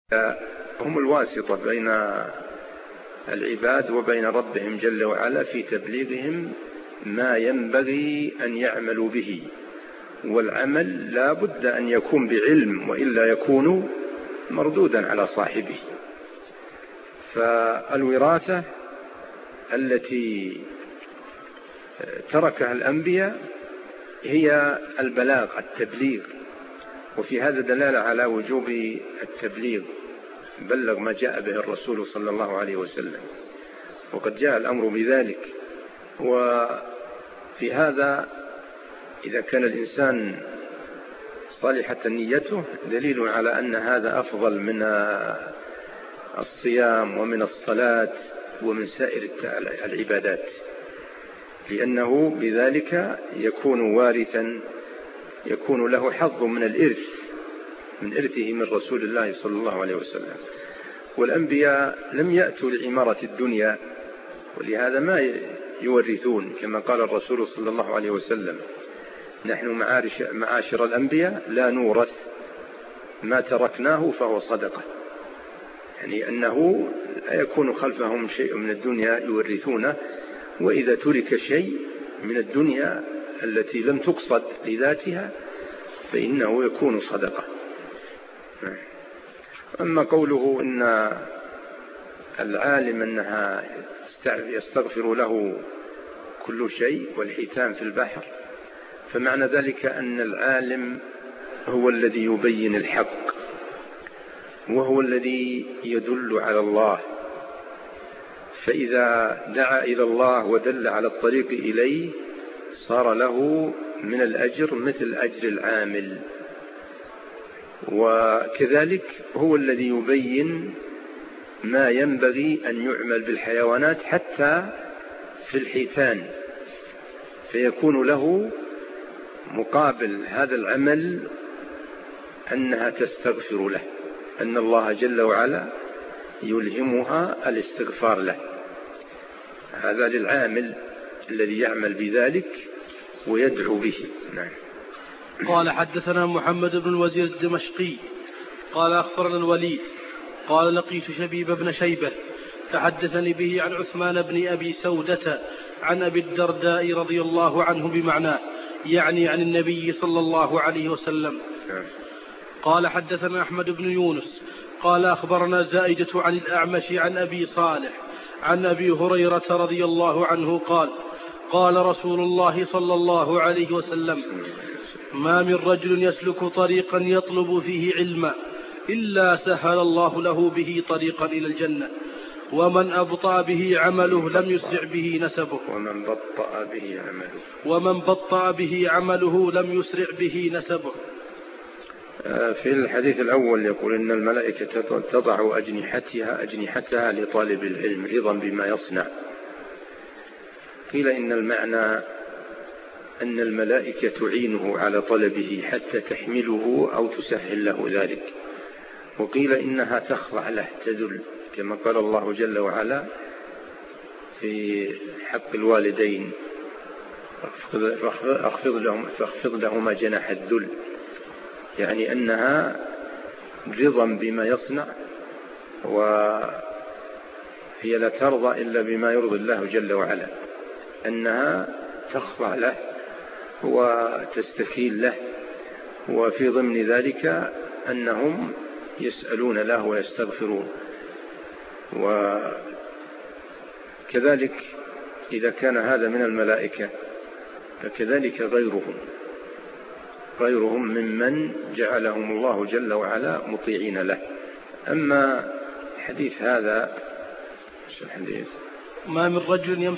هم الواسطة بين العباد وبين ربهم جل وعلا في تبليغهم ما ينبغي أن يعملوا به، والعمل لا بد أن يكون بعلم وإلا يكون مردودا على صاحبه. فالوراثة التي تركها الأنبياء هي البلاغ، التبليغ، وفي هذا دلالة على وجوب التبليغ، بلغ ما جاء به الرسول صلى الله عليه وسلم، وقد جاء الأمر بذلك. وفي هذا إذا كان الإنسان صالحة نيته دليل على أن هذا أفضل من الصيام ومن الصلاة ومن سائر العبادات، لأنه بذلك يكون وارثا، يكون له حظ من الإرث، من إرثه من رسول الله صلى الله عليه وسلم. والأنبياء لم يأتوا لعمارة الدنيا، ولهذا ما يورثون، كما قال الرسول صلى الله عليه وسلم: نحن معاشر الأنبياء لا نورث، ما تركناه فهو صدقة، يعني أنه لا يكون خلفهم شيء من الدنيا يورثونه، وإذا ترك شيء من الدنيا التي لم تقصد لذاتها فإنه يكون صدقة. أما قوله إن العالم أنها يستغفر له كل شيء والحيتان في البحر، فمعنى ذلك أن العالم هو الذي يبين الحق، وهو الذي يدل على الله، فإذا دعا إلى الله ودل على الطريق إليه صار له من الأجر مثل أجر العامل. وكذلك هو الذي يبين ما ينبغي أن يعمل بالحيوانات حتى في الحيتان، فيكون له مقابل هذا العمل أنها تستغفر له، أن الله جل وعلا يلهمها الاستغفار له. هذا للعامل الذي يعمل بذلك ويدعو به. نعم. قال: حدثنا محمد بن الوزير الدمشقي قال: أخبرنا الوليد قال: لقيت شبيب بن شيبة فحدثني به عن عثمان بن أبي سودة عن أبي الدرداء رضي الله عنه بمعناه، يعني عن النبي صلى الله عليه وسلم. قال: حدثنا أحمد بن يونس قال: أخبرنا زائدة عن الأعمش عن أبي صالح عن أبي هريرة رضي الله عنه قال: قال رسول الله صلى الله عليه وسلم: ما من رجل يسلك طريقا يطلب فيه علما إلا سهل الله له به طريقا إلى الجنة، ومن أبطأ به عمله لم يسرع به نسبه. ومن بطأ به عمله لم يسرع به نسبه. في الحديث الأول يقول إن الملائكة تضع أجنحتها لطالب العلم رضا بما يصنع. قيل إن المعنى أن الملائكة تعينه على طلبه حتى تحمله أو تسهل له ذلك. وقيل إنها تخضع له، تدل، كما قال الله جل وعلا في حق الوالدين: فاخفض لهما جناح الذل، يعني أنها رضا بما يصنع، وهي لا ترضى إلا بما يرضي الله جل وعلا، أنها تخضع له وتستكين له، وفي ضمن ذلك أنهم يسألون له ويستغفرون. وكذلك إذا كان هذا من الملائكة فكذلك غيرهم ممن جعلهم الله جل وعلا مطيعين له. أما حديث هذا الحديث: ما من رجل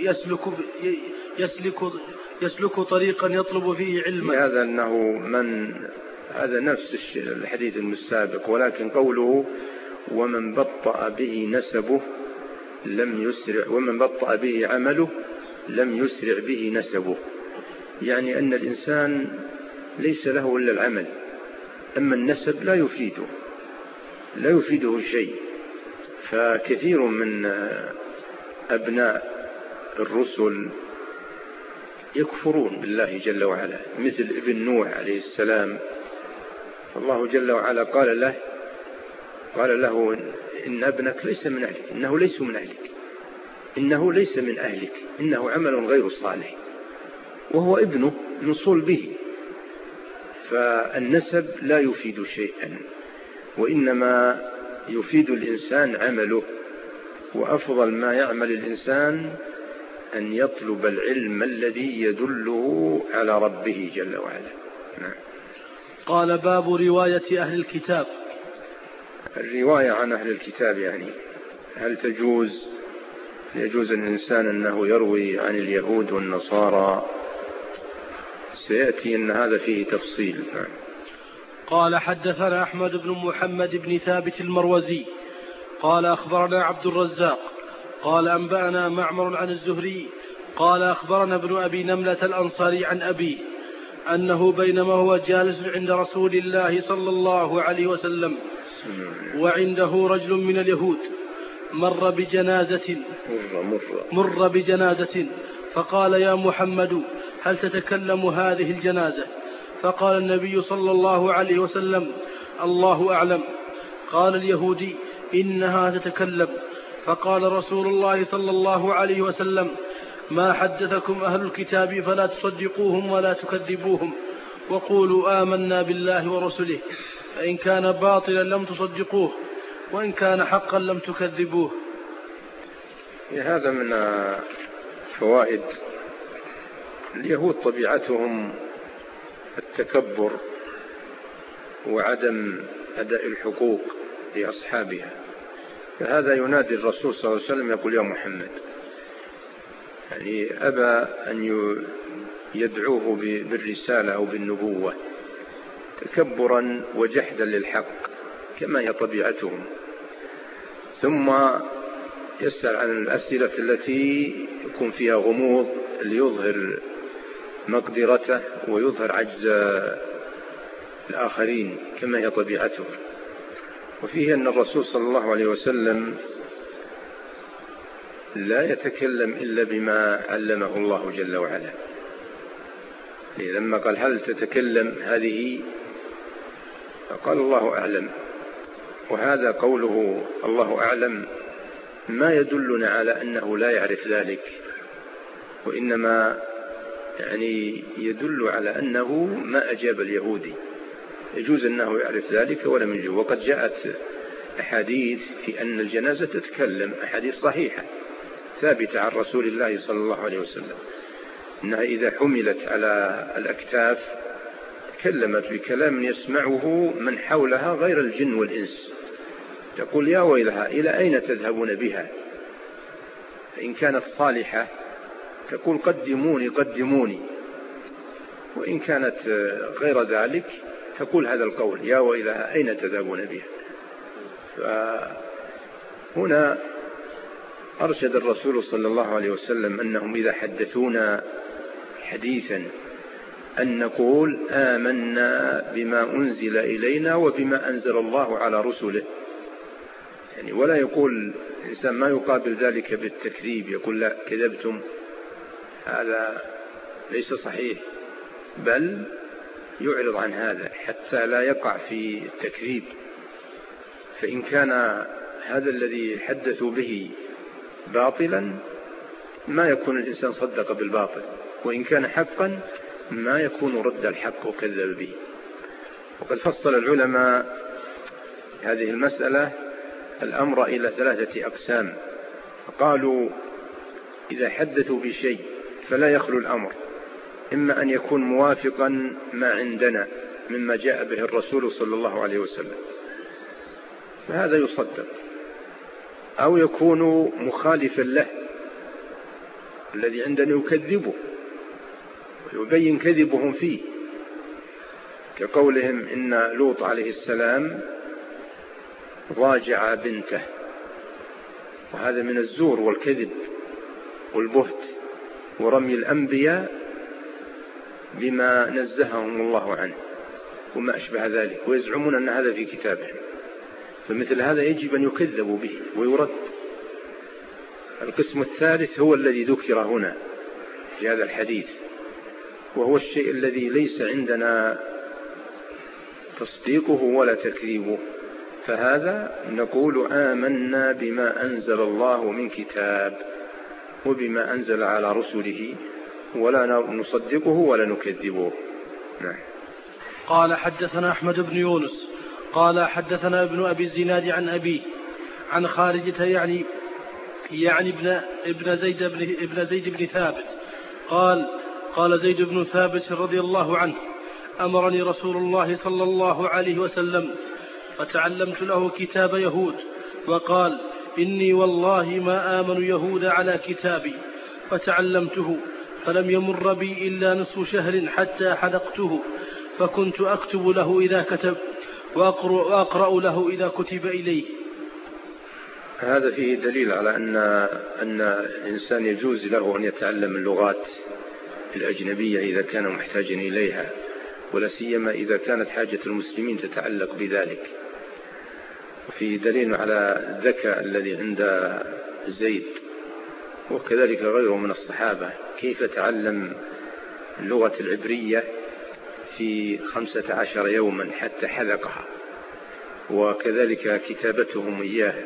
يسلك طريقا يطلب فيه علما، هذا أنه هذا نفس الحديث السابق، ولكن قوله: ومن بطأ به نسبه لم يسرع، ومن بطأ به عمله لم يسرع به نسبه، يعني أن الإنسان ليس له إلا العمل، أما النسب لا يفيده شيء. فكثير من أبناء الرسل يكفرون بالله جل وعلا، مثل ابن نوح عليه السلام، فالله جل وعلا قال له: قال له إن ابنك ليس من أهلك، إنه ليس من أهلك، إنه ليس من أهلك، إنه عمل غير صالح، وهو ابنه من صلبه. فالنسب لا يفيد شيئا، وإنما يفيد الإنسان عمله. وأفضل ما يعمل الإنسان أن يطلب العلم الذي يدله على ربه جل وعلا. نعم. قال باب رواية أهل الكتاب. الرواية عن أهل الكتاب يعني هل يجوز الإنسان أنه يروي عن اليهود والنصارى؟ سيأتي أن هذا فيه تفصيل. نعم. قال حدثنا أحمد بن محمد بن ثابت المروزي قال أخبرنا عبد الرزاق قال أنبأنا معمر عن الزهري قال أخبرنا ابن أبي نملة الأنصاري عن أبيه أنه بينما هو جالس عند رسول الله صلى الله عليه وسلم وعنده رجل من اليهود مر بجنازة فقال يا محمد هل تتكلم هذه الجنازة؟ فقال النبي صلى الله عليه وسلم الله أعلم. قال اليهودي إنها تتكلم. فقال رسول الله صلى الله عليه وسلم ما حدثكم أهل الكتاب فلا تصدقوهم ولا تكذبوهم وقولوا آمنا بالله ورسله، فإن كان باطلا لم تصدقوه وإن كان حقا لم تكذبوه. هذا من فوائد اليهود، طبيعتهم التكبر وعدم أداء الحقوق لأصحابها، فهذا ينادي الرسول صلى الله عليه وسلم يقول يا محمد، يعني أبى أن يدعوه بالرسالة أو بالنبوة تكبرا وجحدا للحق كما هي طبيعتهم. ثم يسأل عن الأسئلة التي يكون فيها غموض ليظهر مقدرته ويظهر عجز الآخرين كما هي طبيعتهم. وفيه أن الرسول صلى الله عليه وسلم لا يتكلم إلا بما علمه الله جل وعلا. لما قال هل تتكلم هذه، فقال الله أعلم. وهذا قوله الله أعلم ما يدلنا على أنه لا يعرف ذلك، وإنما يعني يدل على أنه ما أجاب اليهودي. يجوز أنه يعرف ذلك ولم يجب. وقد جاءت أحاديث في أن الجنازة تتكلم، أحاديث صحيحة ثابتة عن رسول الله صلى الله عليه وسلم أنها إذا حملت على الأكتاف تكلمت بكلام يسمعه من حولها غير الجن والإنس، تقول يا ويلها إلى أين تذهبون بها؟ فإن كانت صالحة تقول قدموني قدموني، وإن كانت غير ذلك تقول هذا القول يا ويلها أين تذهبون بها. فهنا أرشد الرسول صلى الله عليه وسلم أنهم إذا حدثونا حديثا أن نقول آمنا بما أنزل إلينا وبما أنزل الله على رسله، يعني ولا يقول الإنسان ما يقابل ذلك بالتكذيب، يقول لا كذبتم، هذا ليس صحيح، بل يعرض عن هذا حتى لا يقع في التكذيب. فإن كان هذا الذي حدثوا به باطلا ما يكون الإنسان صدق بالباطل، وإن كان حقا ما يكون رد الحق وكذب به. وقد فصل العلماء هذه المسألة الأمر إلى 3 أقسام. فقالوا إذا حدثوا بشيء فلا يخلو الأمر إما أن يكون موافقا ما عندنا مما جاء به الرسول صلى الله عليه وسلم فهذا يصدق، أو يكون مخالفا له الذي عندنا يكذبه ويبين كذبهم فيه، كقولهم إن لوط عليه السلام ضاجع بنته، وهذا من الزور والكذب والبهت ورمي الأنبياء بما نزههم الله عنه وما أشبه ذلك، ويزعمون أن هذا في كتابهم. فمثل هذا يجب أن يكذب به ويرد. القسم الثالث هو الذي ذكر هنا في هذا الحديث، وهو الشيء الذي ليس عندنا تصديقه ولا تكذيبه، فهذا نقول آمنا بما أنزل الله من كتاب وبما أنزل على رسله ولا نصدقه ولا نكذبه. نعم. قال حدثنا أحمد بن يونس قال حدثنا ابن أبي الزناد عن أبيه عن خارجة يعني ابن زيد بن ثابت قال زيد بن ثابت رضي الله عنه أمرني رسول الله صلى الله عليه وسلم فتعلمت له كتاب يهود وقال إني والله ما آمن يهود على كتابي فتعلمته فلم يمر بي إلا نصف شهر حتى حلقته فكنت أكتب له إذا كتب وأقرأ له إذا كتب إليه. هذا فيه دليل على أن الإنسان يجوز له أن يتعلم اللغات الأجنبية إذا كان محتاجا إليها، ولا سيما إذا كانت حاجة المسلمين تتعلق بذلك. وفيه دليل على الذكاء الذي عند زيد وكذلك غيره من الصحابة، كيف تعلم اللغة العبرية في 15 يوما حتى حذقها، وكذلك كتابتهم إياه.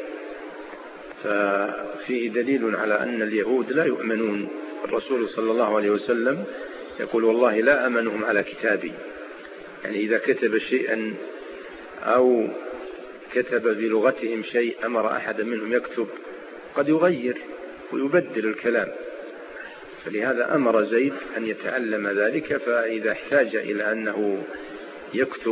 ففيه دليل على أن اليهود لا يؤمنون. الرسول صلى الله عليه وسلم يقول والله لا أمنهم على كتابي، يعني إذا كتب شيئا أو كتب بلغتهم شيء أمر أحد منهم يكتب قد يغير ويبدل الكلام، فلهذا أمر زيد أن يتعلم ذلك. فإذا احتاج إلى أنه يكتب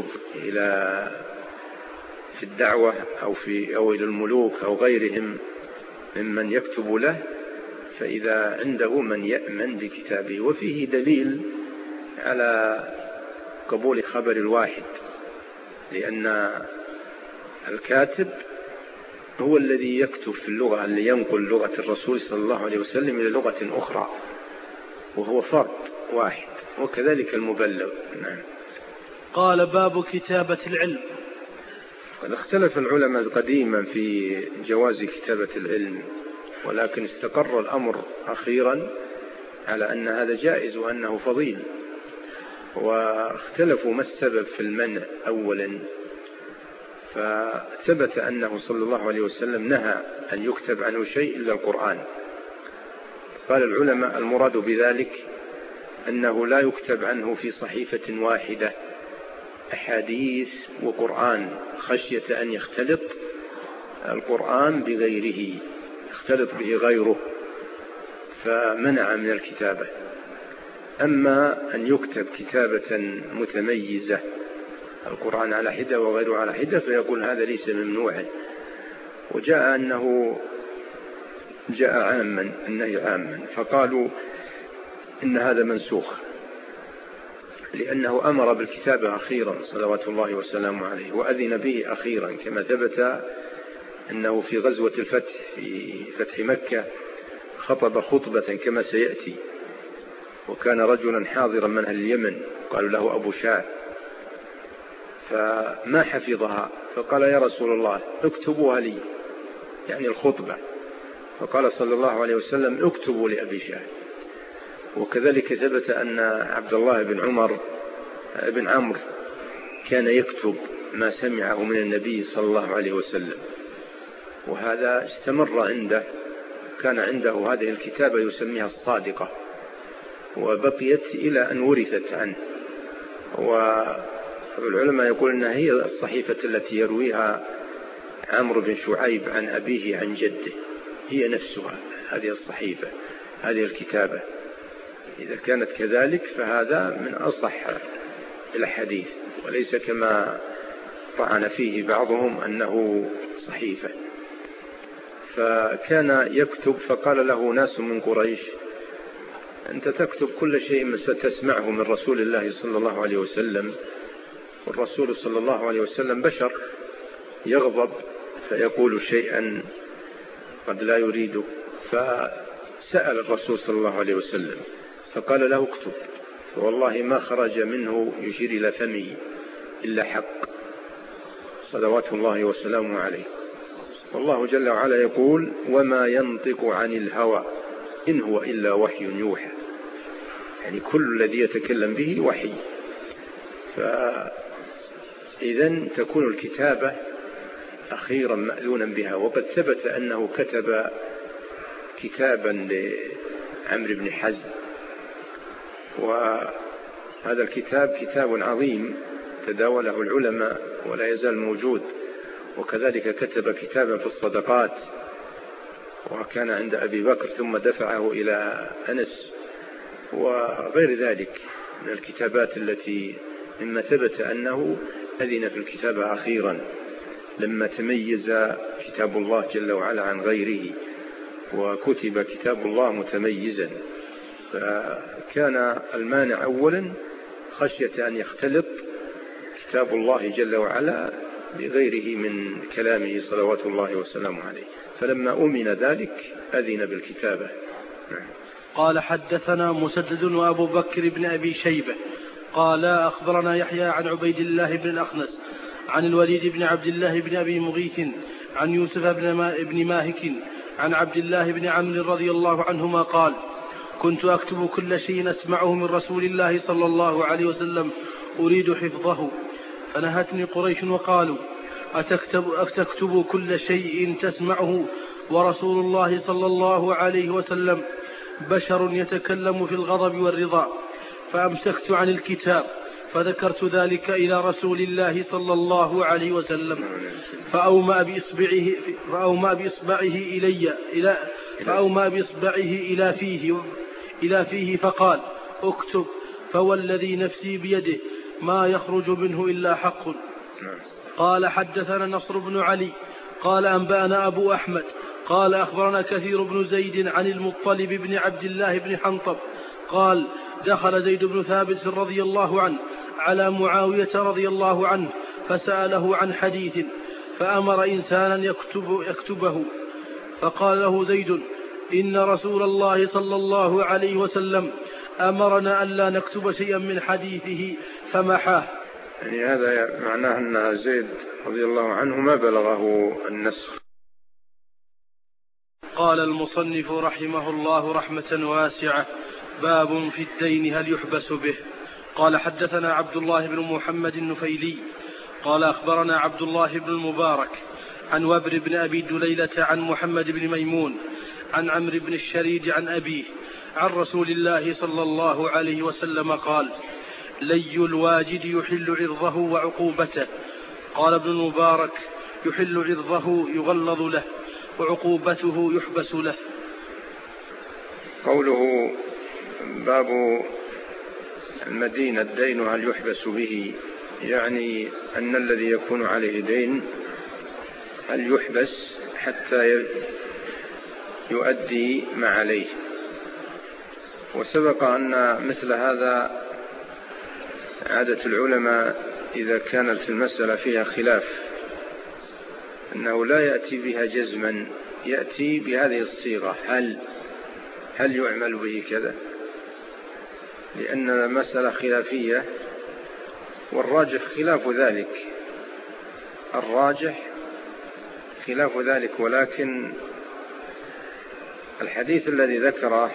في الدعوة أو إلى الملوك أو غيرهم ممن يكتب له، فإذا عنده من يأمن بكتابه. وفيه دليل على قبول خبر الواحد، لأن الكاتب هو الذي يكتب في اللغة اللي ينقل لغة الرسول صلى الله عليه وسلم إلى لغة أخرى، وهو فرد واحد، وكذلك المبلغ. نعم. قال باب كتابة العلم. قد اختلف العلماء قديما في جواز كتابة العلم، ولكن استقر الأمر أخيرا على أن هذا جائز وأنه فضيل. واختلفوا ما السبب في المنع أولا، فثبت أنه صلى الله عليه وسلم نهى أن يكتب عنه شيء إلا القرآن. قال العلماء المراد بذلك أنه لا يكتب عنه في صحيفة واحدة أحاديث وقرآن، خشية أن يختلط القرآن بغيره، يختلط به غيره، فمنع من الكتابة. أما أن يكتب كتابة متميزة، القرآن على حدة وغيره على حدة، فيقول هذا ليس ممنوعا. وجاء أنه جاء عاما، النهي عاما، فقالوا إن هذا منسوخ، لأنه أمر بالكتابة أخيرا صلوات الله وسلامه عليه، وأذن به أخيرا، كما ثبت أنه في غزوة الفتح في فتح مكة خطب خطبة كما سيأتي، وكان رجلا حاضرا من أهل اليمن قالوا له أبو شاع، فما حفظها، فقال يا رسول الله اكتبوها لي، يعني الخطبة. فقال صلى الله عليه وسلم اكتبوا لأبي شاع. وكذلك ثبت أن عبد الله بن عمرو كان يكتب ما سمعه من النبي صلى الله عليه وسلم، وهذا استمر عنده، كان عنده هذه الكتابة يسميها الصادقة، وبقيت إلى أن ورثت عنه. والعلماء يقول أنها هي الصحيفة التي يرويها عمرو بن شعيب عن أبيه عن جده، هي نفسها هذه الصحيفة، هذه الكتابة. إذا كانت كذلك فهذا من أصح الحديث، وليس كما طعن فيه بعضهم أنه صحيفة. فكان يكتب، فقال له ناس من قريش أنت تكتب كل شيء ستسمعه من رسول الله صلى الله عليه وسلم، والرسول صلى الله عليه وسلم بشر يغضب فيقول شيئا قد لا يريده. فسأل الرسول صلى الله عليه وسلم فقال له اكتب، فوالله ما خرج منه يشير إلى فمه إلا حق صلوات الله وسلامه عليه. والله جل وعلا يقول وما ينطق عن الهوى إن هو إلا وحي يوحى، يعني كل الذي يتكلم به وحي. فإذن تكون الكتابة أخيرا مأذونا بها. وقد ثبت أنه كتب كتابا لعمرو بن حزم، وهذا الكتاب كتاب عظيم تداوله العلماء ولا يزال موجود. وكذلك كتب كتابا في الصدقات وكان عند أبي بكر ثم دفعه إلى أنس، وغير ذلك من الكتابات التي مما ثبت أنه أذن في الكتابة أخيرا لما تميز كتاب الله جل وعلا عن غيره، وكتب كتاب الله متميزا. فكان المانع أولا خشية أن يختلط كتاب الله جل وعلا بغيره من كلامه صلوات الله وسلامه عليه، فلما أمن ذلك أذن بالكتابة. قال حدثنا مسدد وأبو بكر بن أبي شيبة قال أخبرنا يحيى عن عبيد الله بن الأخنس عن الوليد بن عبد الله بن أبي مغيث عن يوسف بن ماهك عن عبد الله بن عمرو رضي الله عنهما قال كنت أكتب كل شيء أسمعه من رسول الله صلى الله عليه وسلم أريد حفظه، فنهتني قريش وقالوا أتكتب كل شيء تسمعه ورسول الله صلى الله عليه وسلم بشر يتكلم في الغضب والرضا؟ فأمسكت عن الكتاب فذكرت ذلك إلى رسول الله صلى الله عليه وسلم فأومأ بإصبعه إلى فيه فقال اكتب، فوالذي نفسي بيده ما يخرج منه إلا حق. قال حدثنا نصر بن علي قال أنبأنا أبو أحمد قال أخبرنا كثير بن زيد عن المطلب بن عبد الله بن حنطب قال دخل زيد بن ثابت رضي الله عنه على معاوية رضي الله عنه فسأله عن حديث فأمر إنسانا يكتبه، فقال له زيد إن رسول الله صلى الله عليه وسلم أمرنا ألا نكتب شيئا من حديثه فمحاه. يعني هذا معناه أن زيد رضي الله عنه ما بلغه النسخ. قال المصنف رحمه الله رحمة واسعة باب في الدين هل يحبس به. قال حدثنا عبد الله بن محمد النفيلي قال أخبرنا عبد الله بن المبارك عن وبر بن أبي دليلة عن محمد بن ميمون عن عمرو بن الشريد عن أبيه عن رسول الله صلى الله عليه وسلم قال لي الواجد يحل عرضه وعقوبته. قال ابن المبارك يحل عرضه يغلظ له وعقوبته يحبس له. قوله باب المدين الدين هل يحبس به، يعني أن الذي يكون عليه دين هل يحبس حتى يؤدي ما عليه. وسبق أن مثل هذا عادة العلماء إذا كانت المسألة فيها خلاف أنه لا يأتي بها جزما، يأتي بهذه الصيغة هل يعمل به كذا، لأن المسألة خلافية والراجح خلاف ذلك، الراجح خلاف ذلك. ولكن الحديث الذي ذكره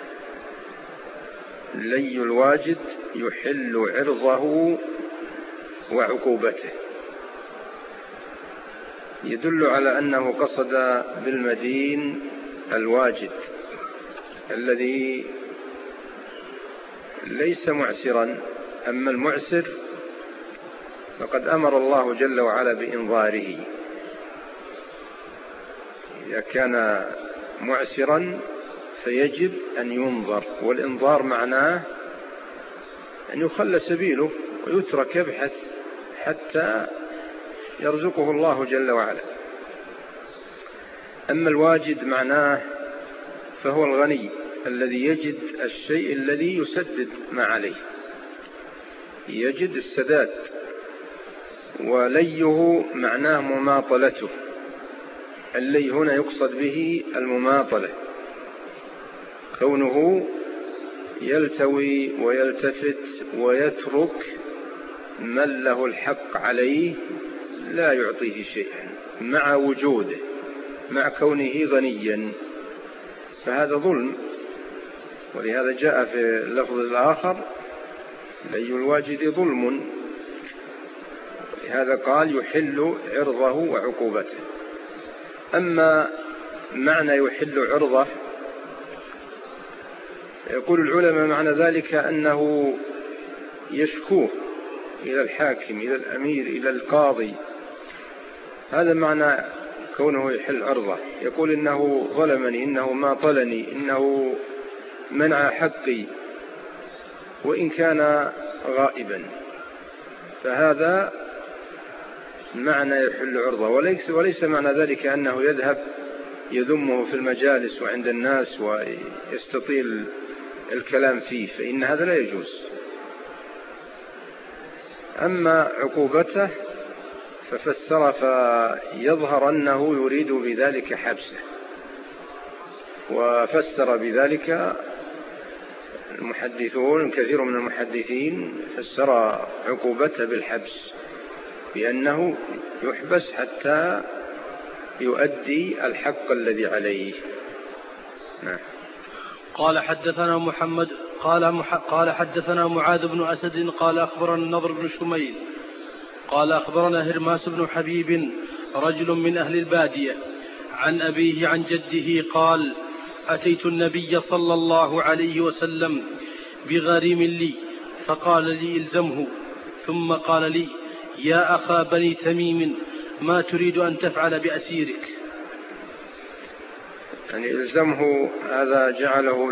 لي الواجد يحل عرضه وعقوبته يدل على أنه قصد بالمدين الواجد الذي ليس معسرا. أما المعسر فقد أمر الله جل وعلا بإنظاره، إذا كان معسرا فيجب أن ينظر، والإنظار معناه أن يخلى سبيله ويترك يبحث حتى يرزقه الله جل وعلا. أما الواجد معناه فهو الغني الذي يجد الشيء الذي يسدد ما عليه، يجد السداد. وليه معناه مماطلته، اللي هنا يقصد به المماطلة، كونه يلتوي ويلتفت ويترك من له الحق عليه لا يعطيه شيئا مع وجوده، مع كونه غنيا، فهذا ظلم. ولهذا جاء في اللفظ الآخر لي الواجد ظلم، هذا قال يحل عرضه وعقوبته. أما معنى يحل عرضه، يقول العلماء معنى ذلك أنه يشكوه إلى الحاكم، إلى الأمير، إلى القاضي. هذا معنى كونه يحل عرضه. يقول إنه ظلمني، إنه ما طلني، إنه منع حقي وإن كان غائبا. فهذا معنى يحل عرضه، وليس معنى ذلك أنه يذهب يذمه في المجالس وعند الناس ويستطيل الكلام فيه، فإن هذا لا يجوز. أما عقوبته ففسر فيظهر أنه يريد بذلك حبسه، وفسر بذلك المحدثون، كثير من المحدثين فسر عقوبته بالحبس، بأنه يحبس حتى يؤدي الحق الذي عليه. نعم. قال حدثنا محمد قال حدثنا معاذ بن أسد قال أخبرنا النضر بن شميل قال أخبرنا هرماس بن حبيب رجل من أهل البادية عن أبيه عن جده قال أتيت النبي صلى الله عليه وسلم بغريم لي فقال لي إلزمه، ثم قال لي يا أخا بني تميم ما تريد أن تفعل بأسيرك؟ يعني إلزمه هذا جعله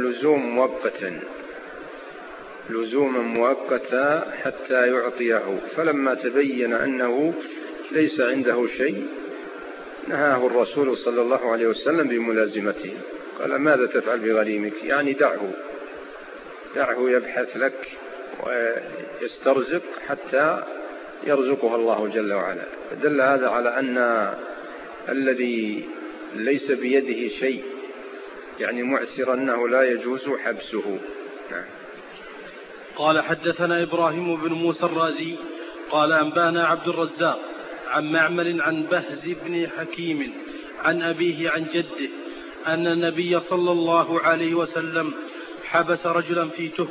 لزوما مؤقتا حتى يعطيه، فلما تبين أنه ليس عنده شيء نهاه الرسول صلى الله عليه وسلم بملازمته. قال ماذا تفعل بغريمك؟ يعني دعه يبحث لك ويسترزق حتى يرزقه الله جل وعلا. فدل هذا على أن الذي ليس بيده شيء يعني معسر أنه لا يجوز حبسه. نعم. قال حدثنا إبراهيم بن موسى الرازي قال أنبانا عبد الرزاق عن معمر عن بهز بن حكيم عن أبيه عن جده أن النبي صلى الله عليه وسلم حبس رجلا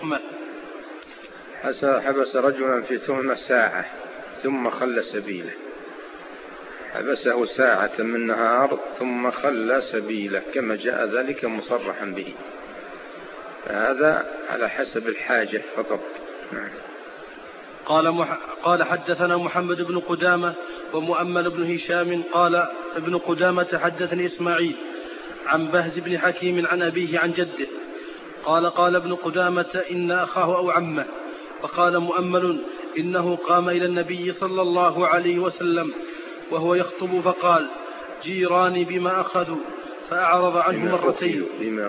في تهمة ساعة ثم خلى سبيله. حبسه ساعة من نهار ثم خلى سبيله، كما جاء ذلك مصرحا به، فهذا على حسب الحاجة فقط. قال حدثنا محمد بن قدامة ومؤمل بن هشام قال ابن قدامة حدثني إسماعيل عن بهز بن حكيم عن أبيه عن جده قال ابن قدامة إن أخاه أو عمه، وقال مؤمل إنه قام إلى النبي صلى الله عليه وسلم وهو يخطب فقال جيراني بما أخذوا فأعرض عنه مرتين.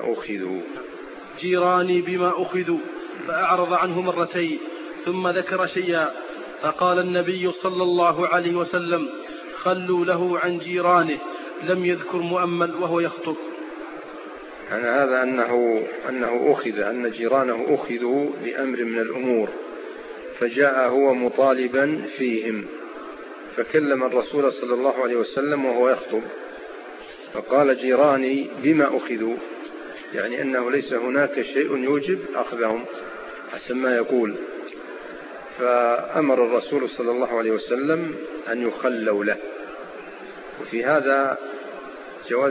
جيراني بما أخذوا فأعرض عنه مرتين ثم ذكر شيئا فقال النبي صلى الله عليه وسلم خلوا له عن جيرانه، لم يذكر مؤمل وهو يخطب. يعني هذا أنه أخذ، أن جيرانه أخذوا بأمر من الأمور، فجاء هو مطالبا فيهم، فكلم الرسول صلى الله عليه وسلم وهو يخطب فقال جيراني بما أخذوا، يعني أنه ليس هناك شيء يوجب أخذهم حسب ما يقول. فأمر الرسول صلى الله عليه وسلم أن يخلوا له. وفي هذا جواز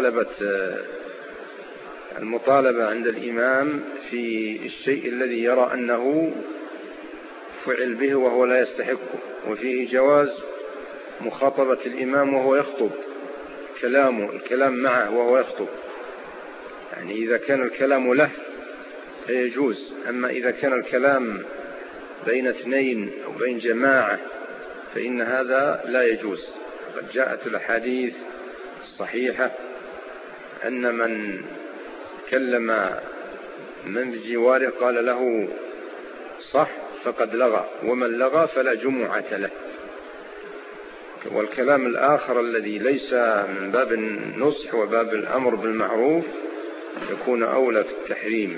المطالبة عند الإمام في الشيء الذي يرى أنه فعل به وهو لا يستحقه، وفيه جواز مخاطبة الإمام وهو يخطب، الكلام معه وهو يخطب، يعني إذا كان الكلام له فيجوز. أما إذا كان الكلام بين اثنين أو بين جماعة فإن هذا لا يجوز. قد جاءت الأحاديث الصحيحة أن من كلم من بجواره قال له صح فقد لغى، ومن لغى فلا جمعة له. والكلام الآخر الذي ليس من باب النصح وباب الأمر بالمعروف يكون أولى في التحريم.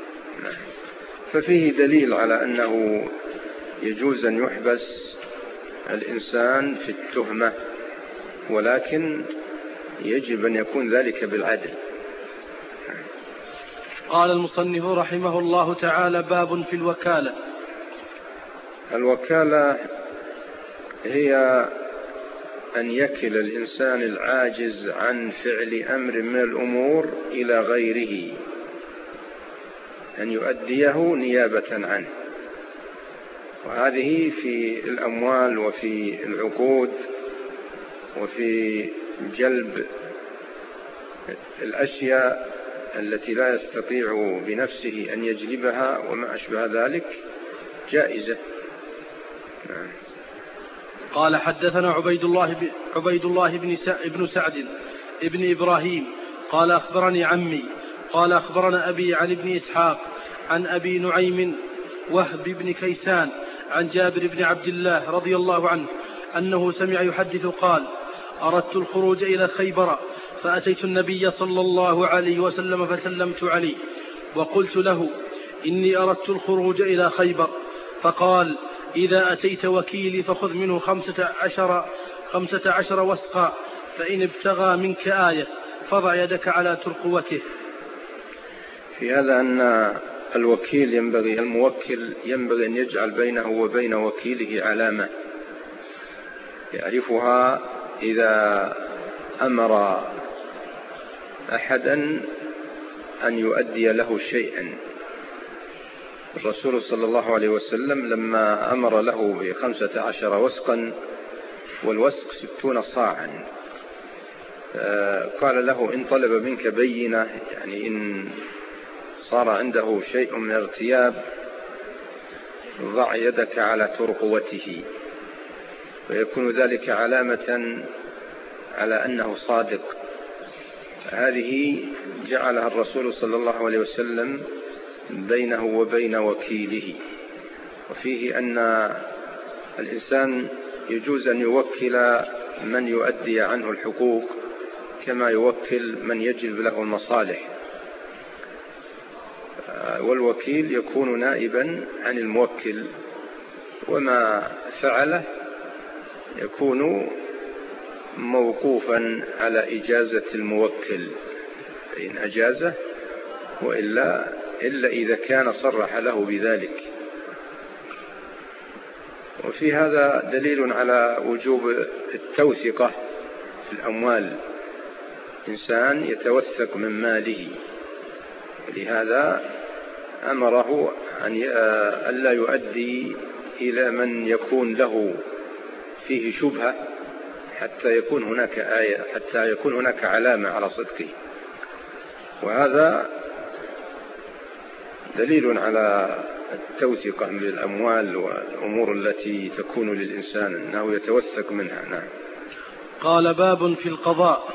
ففيه دليل على أنه يجوز أن يحبس الإنسان في التهمة، ولكن يجب أن يكون ذلك بالعدل. قال المصنف رحمه الله تعالى: باب في الوكالة. الوكالة هي أن يكل الإنسان العاجز عن فعل أمر من الأمور إلى غيره، أن يؤديه نيابة عنه. وهذه في الأموال وفي العقود وفي جلب الأشياء التي لا يستطيع بنفسه أن يجلبها وما أشبه ذلك جائزة. قال حدثنا عبيد الله بن سعد ابن إبراهيم قال أخبرني عمي قال أخبرنا أبي عن ابن إسحاق عن أبي نعيم وهب بن كيسان عن جابر بن عبد الله رضي الله عنه أنه سمع يحدث قال: أردت الخروج إلى خيبر فأتيت النبي صلى الله عليه وسلم فسلمت عليه وقلت له: إني أردت الخروج إلى خيبر. فقال: إذا أتيت وكيلي فخذ منه 15 وسقا، فإن ابتغى منك آية فضع يدك على ترقوته. في هذا أن الموكل ينبغي أن يجعل بينه وبين وكيله علامة يعرفها إذا أمر أحدا أن يؤدي له شيئا. الرسول صلى الله عليه وسلم لما أمر له ب15 وسقا، والوسق 60 صاعا، قال له: إن طلب منك بينة، يعني إن صار عنده شيء من ارتياب، ضع يدك على ترقوته، ويكون ذلك علامة على أنه صادق. هذه جعلها الرسول صلى الله عليه وسلم بينه وبين وكيله. وفيه أن الإنسان يجوز أن يوكل من يؤدي عنه الحقوق كما يوكل من يجلب له المصالح، والوكيل يكون نائبا عن الموكل، وما فعله يكون موقوفا على إجازة الموكل، فإن أجازه، وإلا إذا كان صرح له بذلك. وفي هذا دليل على وجوب التوثقة في الأموال، إنسان يتوثق من ماله، ولهذا أمره أن لا يؤدي إلى من يكون له فيه شبهة حتى يكون هناك آية، حتى يكون هناك علامة على صدقه. وهذا دليل على التوثقة من الأموال والأمور التي تكون للإنسان أنه يتوثق منها. نعم. قال: باب في القضاء.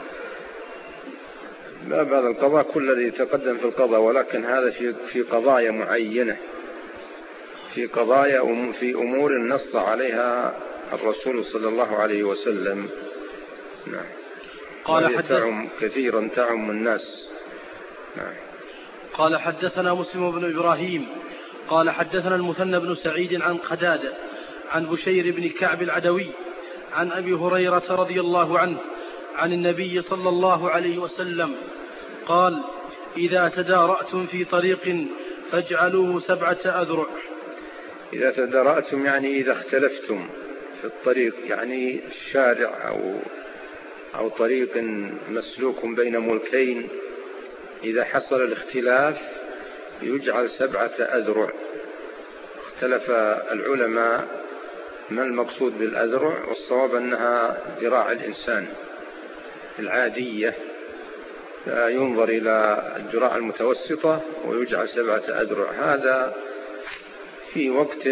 باب هذا القضاء كل الذي يتقدم في القضاء، ولكن هذا في قضايا معينة، في قضايا في أمور نص عليها الرسول صلى الله عليه وسلم. نعم. قال: كثيرا تعم الناس. نعم. قال: حدثنا مسلم بن إبراهيم قال حدثنا المثنى بن سعيد عن قتادة عن بشير بن كعب العدوي عن أبي هريرة رضي الله عنه عن النبي صلى الله عليه وسلم قال: إذا تدارأتم في طريق فاجعلوه 7 أذرع. إذا تدارأتم يعني إذا اختلفتم في الطريق، يعني الشارع أو طريق مسلوك بين ملكين، إذا حصل الاختلاف يجعل 7 أذرع. اختلف العلماء ما المقصود بالأذرع، والصواب أنها ذراع الإنسان العادية، ينظر إلى الذراع المتوسطة ويجعل 7 أذرع. هذا في وقت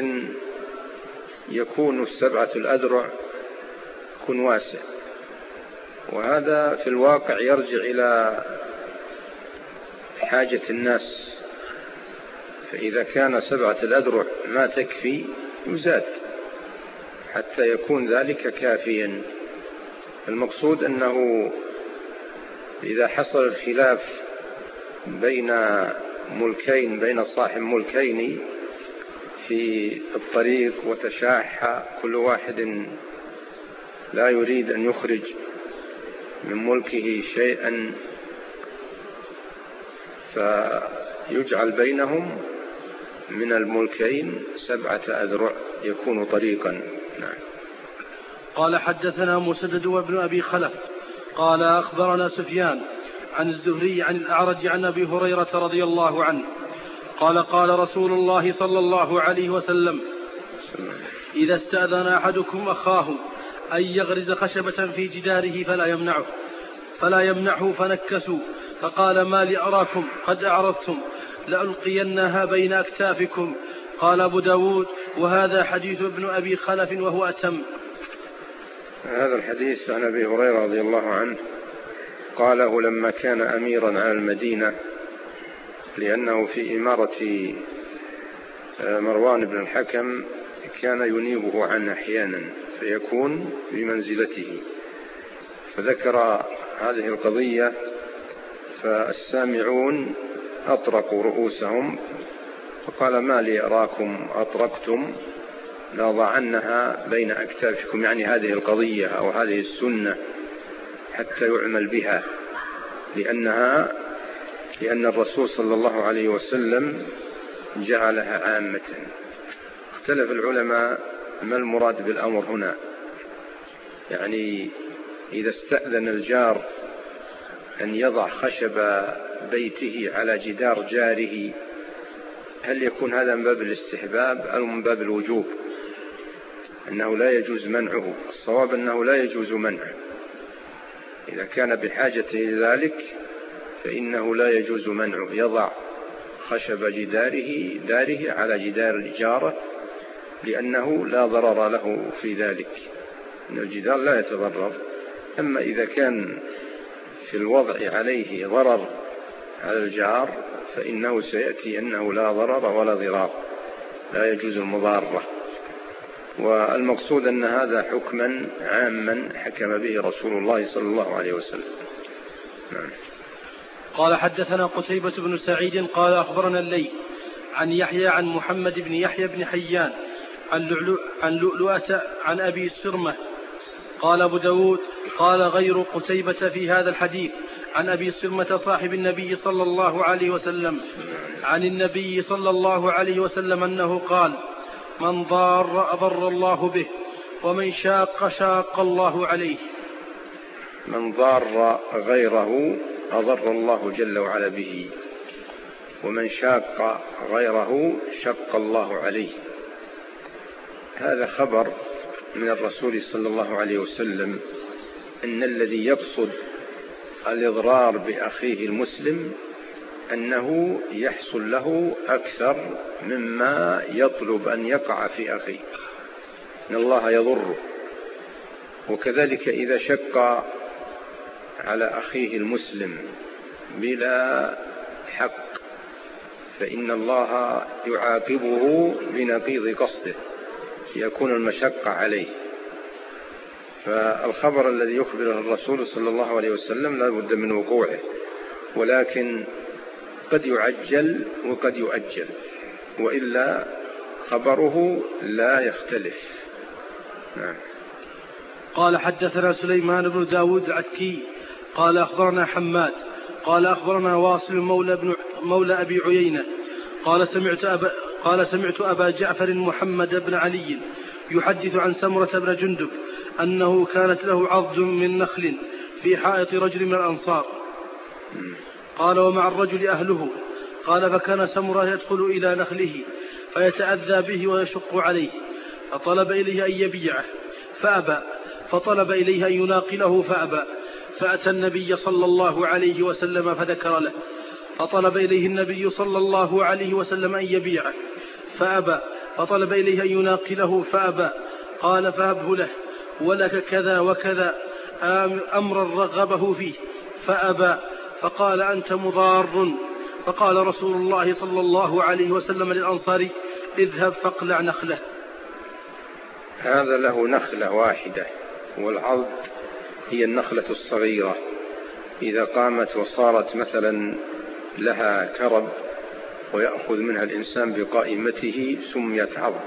يكون 7 الأذرع يكون واسع، وهذا في الواقع يرجع إلى حاجة الناس، فإذا كان 7 الأذرع ما تكفي يزاد حتى يكون ذلك كافيا. المقصود أنه إذا حصل الخلاف بين ملكين، بين صاحب ملكين في الطريق، وتشاح كل واحد لا يريد أن يخرج من ملكه شيئا، فيجعل بينهم من الملكين 7 أذرع يكون طريقا. نعم. قال حدثنا مسدد وابن أبي خلف قال أخبرنا سفيان عن الزهري عن الأعرج عن أبي هريرة رضي الله عنه قال قال رسول الله صلى الله عليه وسلم إذا استأذن أحدكم أخاه أن يغرز خشبة في جداره فلا يمنعه فنكسوا فقال ما لي أراكم قد أعرضتم لألقينها بين أكتافكم. قال أبو داود وهذا حديث ابن أبي خلف وهو أتم. هذا الحديث عن أبي هريرة رضي الله عنه قاله لما كان أميرا على المدينة، لأنه في إمارة مروان بن الحكم كان ينيبه عنه أحيانا فيكون بمنزلته، فذكر هذه القضية فالسامعون أطرقوا رؤوسهم فقال ما لي أراكم أطرقتم لأضعنها بين أكتافكم، يعني هذه القضية أو هذه السنة حتى يعمل بها، لأن الرسول صلى الله عليه وسلم جعلها عامة. اختلف العلماء ما المراد بالأمر هنا، يعني إذا استأذن الجار أن يضع خشب بيته على جدار جاره هل يكون هذا من باب الاستحباب أو من باب الوجوب؟ أنه لا يجوز منعه. الصواب أنه لا يجوز منعه، إذا كان بحاجة لذلك فإنه لا يجوز منعه، يضع خشب داره على جدار جاره لأنه لا ضرر له في ذلك، إن الجدار لا يتضرر. أما إذا كان في الوضع عليه ضرر على الجار فإنه سيأتي أنه لا ضرر ولا ضرار، لا يجوز المضارة. والمقصود أن هذا حكما عاما حكم به رسول الله صلى الله عليه وسلم. نعم. قال حدثنا قتيبة بن سعيد قال أخبرنا الليث عن يحيى عن محمد بن يحيى بن حيان عن لؤلؤة عن أبي السرمة. قال أبو داود قال غير قتيبة في هذا الحديث عن أبي السرمة صاحب النبي صلى الله عليه وسلم عن النبي صلى الله عليه وسلم أنه قال من ضار أضر الله به ومن شاق الله عليه. من ضار غيره أضر الله جل وعلا به، ومن شاق غيره شق الله عليه. هذا خبر من الرسول صلى الله عليه وسلم أن الذي يقصد الإضرار بأخيه المسلم أنه يحصل له أكثر مما يطلب أن يقع في أخيه، أن الله يضره. وكذلك إذا شق على أخيه المسلم بلا حق فإن الله يعاقبه بنقيض قصده، يكون المشقة عليه. فالخبر الذي يخبره الرسول صلى الله عليه وسلم لا بد من وقوعه، ولكن قد يعجل وقد يؤجل، وإلا خبره لا يختلف. نعم. قال حدثنا سليمان بن داود العتكي قال أخبرنا حماد قال أخبرنا واصل مولى أبي عيينة قال سمعت أبا جعفر محمد بن علي يحدث عن سمرة بن جندب أنه كانت له عضد من نخل في حائط رجل من الأنصار. قال ومع الرجل أهله. قال فكان سمرة يدخل إلى نخله فيتأذى به ويشق عليه، فطلب إليه أن يبيعه فأبى، فطلب إليه أن يناقله فأبى، فأتى النبي صلى الله عليه وسلم فذكر له، فطلب إليه النبي صلى الله عليه وسلم أن يبيعه فأبى، فطلب إليه أن يناقله فأبى. قال فهبه له ولك كذا وكذا أمرا رغبه فيه فأبى، فقال أنت مضار. فقال رسول الله صلى الله عليه وسلم للأنصاري اذهب فاقلع نخله. هذا له نخلة واحدة، والعضد هي النخلة الصغيرة إذا قامت وصارت مثلا لها كرب ويأخذ منها الإنسان بقائمته سميت عضد.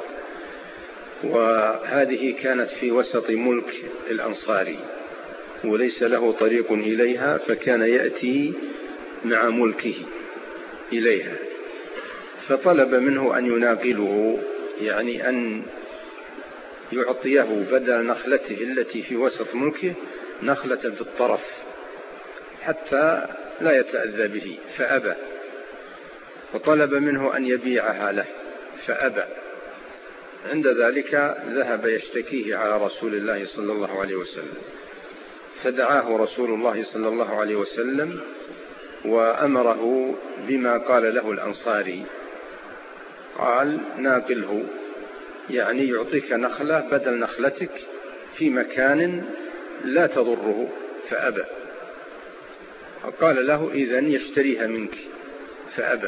وهذه كانت في وسط ملك الأنصاري وليس له طريق إليها، فكان يأتي مع ملكه إليها، فطلب منه أن يناقله، يعني أن يعطيه بدل نخلته التي في وسط ملكه نخلة في الطرف حتى لا يتأذى به، فأبى، وطلب منه أن يبيعها له فأبى. عند ذلك ذهب يشتكيه على رسول الله صلى الله عليه وسلم، فدعاه رسول الله صلى الله عليه وسلم وأمره بما قال له الأنصاري، قال: ناقله، يعني يعطيك نخلة بدل نخلتك في مكان لا تضره، فأبى. قال له: إذن يشتريها منك، فأبى.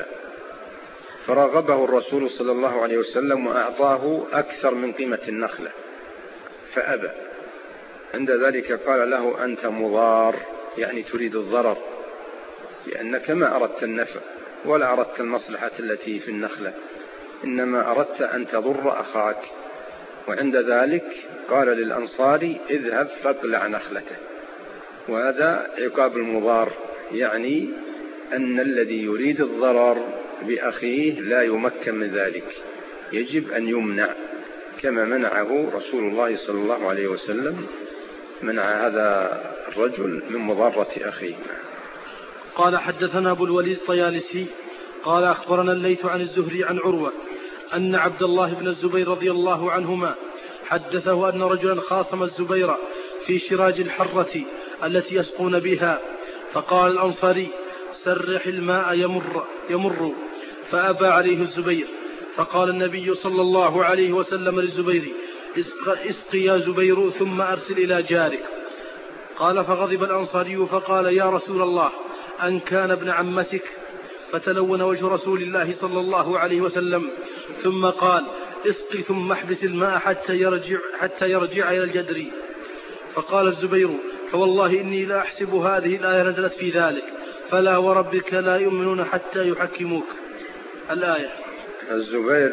فرغبه الرسول صلى الله عليه وسلم وأعطاه أكثر من قيمة النخلة، فأبى. عند ذلك قال له: أنت مضار، يعني تريد الضرر، لأنك ما أردت النفع ولا أردت المصلحة التي في النخلة، إنما أردت أن تضر أخاك. وعند ذلك قال للأنصاري: اذهب فاقلع نخلته. وهذا عقاب المضار، يعني أن الذي يريد الضرر بأخيه لا يمكن من ذلك، يجب أن يمنع، كما منعه رسول الله صلى الله عليه وسلم، منع هذا الرجل من مضرة أخيه. قال: حدثنا أبو الوليد الطيالسي قال: أخبرنا الليث عن الزهري عن عروة أن عبد الله بن الزبير رضي الله عنهما حدثه أن رجلا خاصم الزبير في شراج الحرة التي يسقون بها، فقال الأنصاري: سرح الماء يمر، فأبى عليه الزبير، فقال النبي صلى الله عليه وسلم للزبير: اسق يا زبير ثم أرسل إلى جارك. قال: فغضب الأنصاري فقال: يا رسول الله، أن كان ابن عمتك؟ فتلون وجه رسول الله صلى الله عليه وسلم، ثم قال: اسق ثم احبس الماء حتى يرجع إلى الجدر. فقال الزبير: فوالله إني لا أحسب هذه الآية نزلت في ذلك، فلا وربك لا يؤمنون حتى يحكموك. الآية. الزبير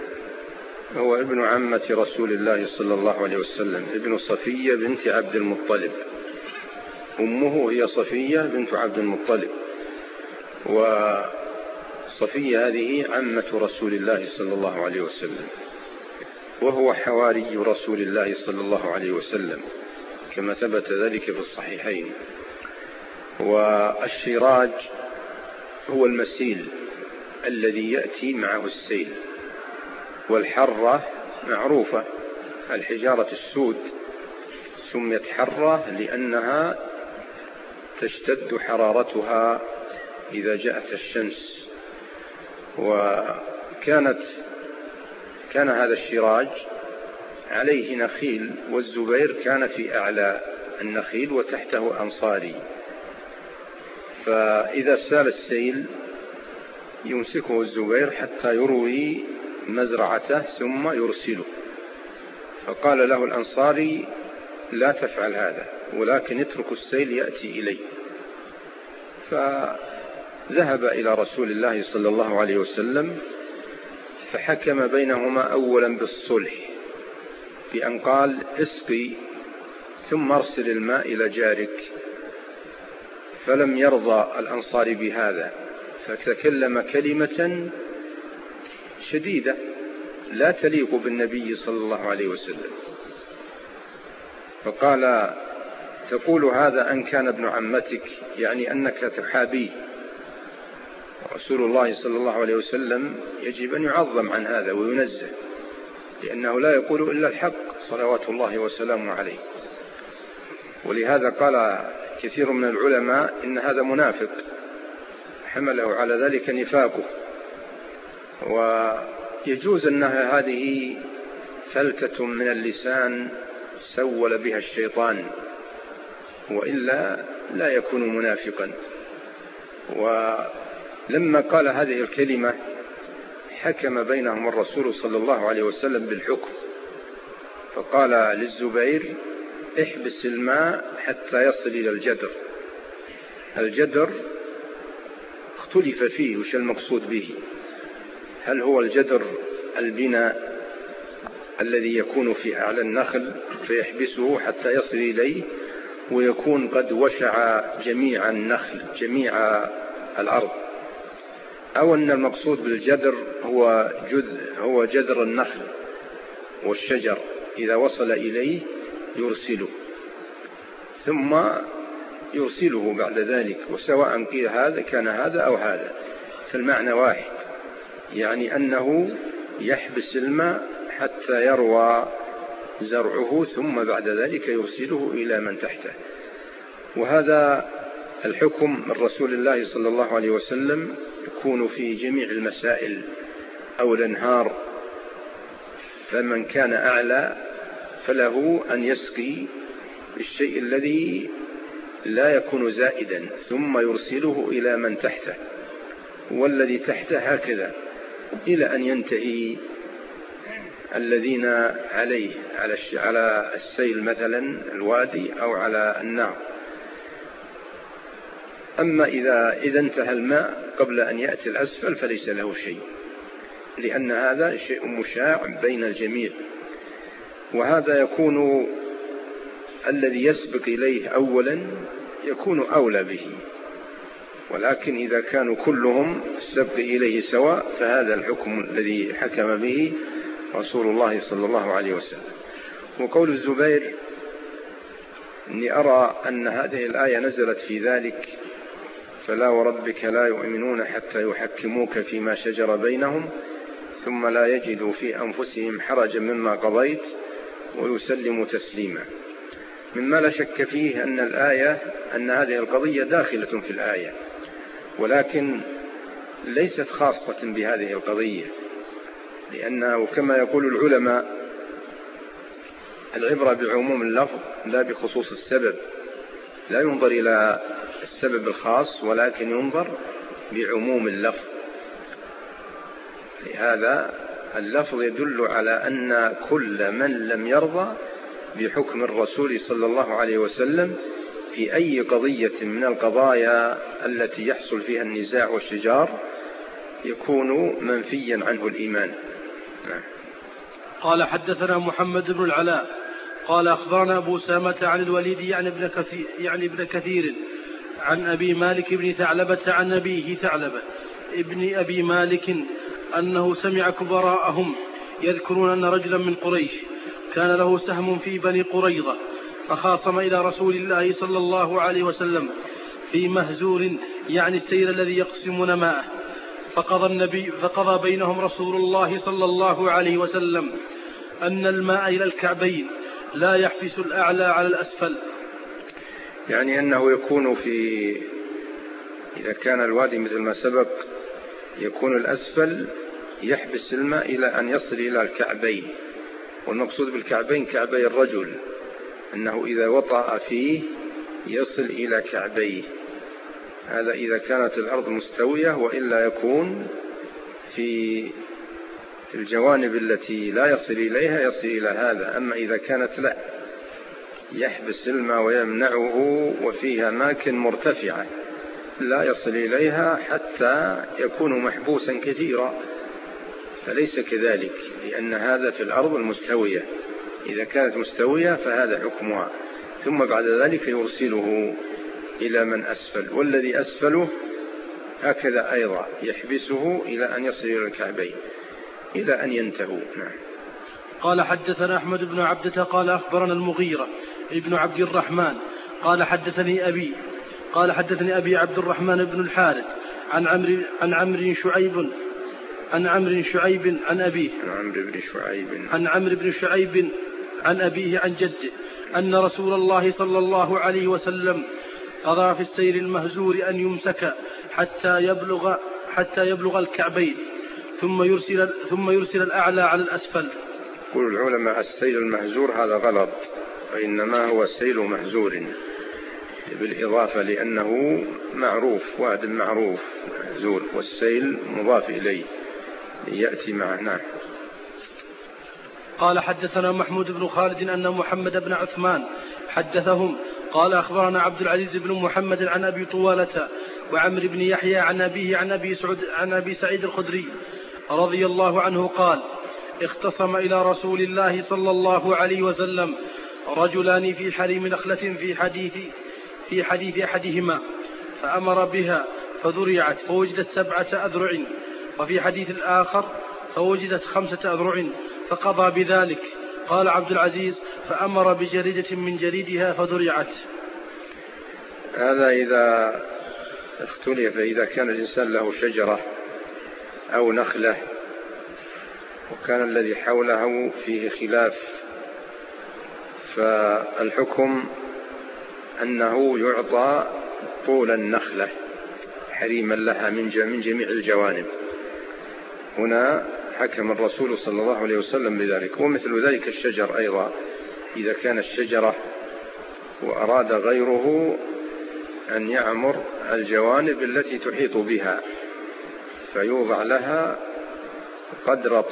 هو ابن عمة رسول الله صلى الله عليه وسلم، ابن صفية بنت عبد المطلب، أمه هي صفية بنت عبد المطلب، وصفية هذه عمة رسول الله صلى الله عليه وسلم، وهو حواري رسول الله صلى الله عليه وسلم كما ثبت ذلك في الصحيحين. والشراج هو المسيل الذي يأتي معه السيل، والحرة معروفة، الحجارة السود سميت حرة لأنها تشتد حرارتها إذا جاءت الشمس. كان هذا الشراج عليه نخيل، والزبير كان في أعلى النخيل وتحته أنصاري، فإذا سال السيل يمسكه الزبير حتى يروي مزرعته ثم يرسله. فقال له الأنصاري: لا تفعل هذا، ولكن اترك السيل يأتي إلي. فذهب إلى رسول الله صلى الله عليه وسلم فحكم بينهما أولا بالصلح، بأن قال: اسقي ثم ارسل الماء إلى جارك. فلم يرضى الأنصاري بهذا، فتكلم كلمة شديدة لا تليق بالنبي صلى الله عليه وسلم، فقال: تقول هذا أن كان ابن عمتك، يعني أنك تحابيه. رسول الله صلى الله عليه وسلم يجب أن يعظم عن هذا وينزه، لأنه لا يقول إلا الحق صلوات الله وسلامه عليه. ولهذا قال كثير من العلماء إن هذا منافق، حمله على ذلك نفاقه. ويجوز أنها هذه فلتة من اللسان سول بها الشيطان، وإلا لا يكون منافقا. ولما قال هذه الكلمة حكم بينهم الرسول صلى الله عليه وسلم بالحكم، فقال للزبير: احبس الماء حتى يصل إلى الجدر. الجدر اختلف فيه وش المقصود به، هل هو الجدر البناء الذي يكون في أعلى النخل فيحبسه حتى يصل إليه ويكون قد وشع جميع النخل جميع الأرض، أو أن المقصود بالجدر هو جذر النخل والشجر إذا وصل إليه يرسله، ثم يرسله بعد ذلك، وسواء قيل هذا كان هذا أو هذا، فالمعنى واحد، يعني أنه يحبس الماء حتى يروى زرعه، ثم بعد ذلك يرسله إلى من تحته. وهذا الحكم من رسول الله صلى الله عليه وسلم يكون في جميع المسائل أو الأنهار، فمن كان أعلى فله أن يسقي بالشيء الذي لا يكون زائدا ثم يرسله إلى من تحته، والذي تحته هكذا إلى أن ينتهي الذين عليه على السيل مثلا الوادي أو على النار. أما إذا انتهى الماء قبل أن يأتي الأسفل فليس له شيء، لأن هذا شيء مشاع بين الجميع، وهذا يكون الذي يسبق إليه أولا يكون أولى به، ولكن إذا كانوا كلهم السبق إليه سواء فهذا الحكم الذي حكم به رسول الله صلى الله عليه وسلم. وقول الزبير إني أرى أن هذه الآية نزلت في ذلك: فلا وربك لا يؤمنون حتى يحكموك فيما شجر بينهم ثم لا يجدوا في أنفسهم حرجا مما قضيت ويسلموا تسليما، مما لا شك فيه أن هذه القضية داخلة في الآية، ولكن ليست خاصة بهذه القضية، لأنه كما يقول العلماء العبرة بعموم اللفظ لا بخصوص السبب، لا ينظر إلى السبب الخاص ولكن ينظر بعموم اللفظ. لهذا اللفظ يدل على أن كل من لم يرضى بحكم الرسول صلى الله عليه وسلم في أي قضية من القضايا التي يحصل فيها النزاع والشجار يكون منفيا عنه الإيمان. قال حدثنا محمد بن العلاء قال أخبرنا أبو سامة عن الوليد يعني ابن كثير عن أبي مالك بن ثعلبة عن أبيه ثعلبة ابن أبي مالك أنه سمع كبراءهم يذكرون أن رجلا من قريش كان له سهم في بني قريظة، فخاصم إلى رسول الله صلى الله عليه وسلم في مهزور يعني السيل الذي يقسمون ماءه، فقضى بينهم رسول الله صلى الله عليه وسلم أن الماء إلى الكعبين لا يحبس الأعلى على الأسفل، يعني أنه يكون إذا كان الوادي مثل ما سبق يكون الأسفل يحبس الماء إلى أن يصل إلى الكعبين، والمقصود بالكعبين كعبي الرجل، أنه إذا وطأ فيه يصل إلى كعبيه، هذا إذا كانت الأرض مستوية، وإلا يكون في الجوانب التي لا يصل إليها يصل إلى هذا. أما إذا كانت لا يحبس الماء ويمنعه وفيها أماكن مرتفعة لا يصل إليها حتى يكون محبوسا كثيرا، فليس كذلك، لأن هذا في الأرض المستوية، إذا كانت مستوية فهذا حكمها، ثم بعد ذلك يرسله إلى من أسفل، والذي أسفله هكذا أيضا يحبسه إلى أن يصل إلى الكعبين إلى أن ينتهوا. قال حدثنا أحمد بن عبدة قال أخبرنا المغيرة ابن عبد الرحمن قال حدثني أبي عبد الرحمن بن الحارث عن عمرو شعيب عن أبيه عن عمرو بن شعيب عن أبيه عن جده أن رسول الله صلى الله عليه وسلم قضى في السيل المهزور أن يمسك حتى يبلغ الكعبين ثم يرسل الأعلى على الأسفل. يقول العلماء السيل المهزور هذا غلط، وإنما هو سيل مهزور بالإضافة، لأنه معروف واد معروف مهزور، والسيل مضاف إليه يأتي معنا. قال حدثنا محمود بن خالد أن محمد بن عثمان حدثهم قال أخبرنا عبد العزيز بن محمد عن أبي طوالة وعمر بن يحيى عن أبيه عن أبي سعيد الخدري رضي الله عنه قال اختصم إلى رسول الله صلى الله عليه وسلم رجلان في حريم نخلة في حديث أحدهما، فأمر بها فذرعت فوجدت 7 أذرع، وفي حديث الآخر فوجدت 5 أذرع، فقضى بذلك. قال عبد العزيز: فأمر بجريدة من جريدها فذرعت. هذا إذا اختلف، إذا كان الإنسان له شجرة أو نخلة وكان الذي حوله فيه خلاف، فالحكم أنه يعطى طول النخلة حريما لها من جميع الجوانب. هنا حكم الرسول صلى الله عليه وسلم بذلك. ومثل ذلك الشجر أيضا، إذا كان الشجرة وأراد غيره أن يعمر الجوانب التي تحيط بها فيوضع لها قدر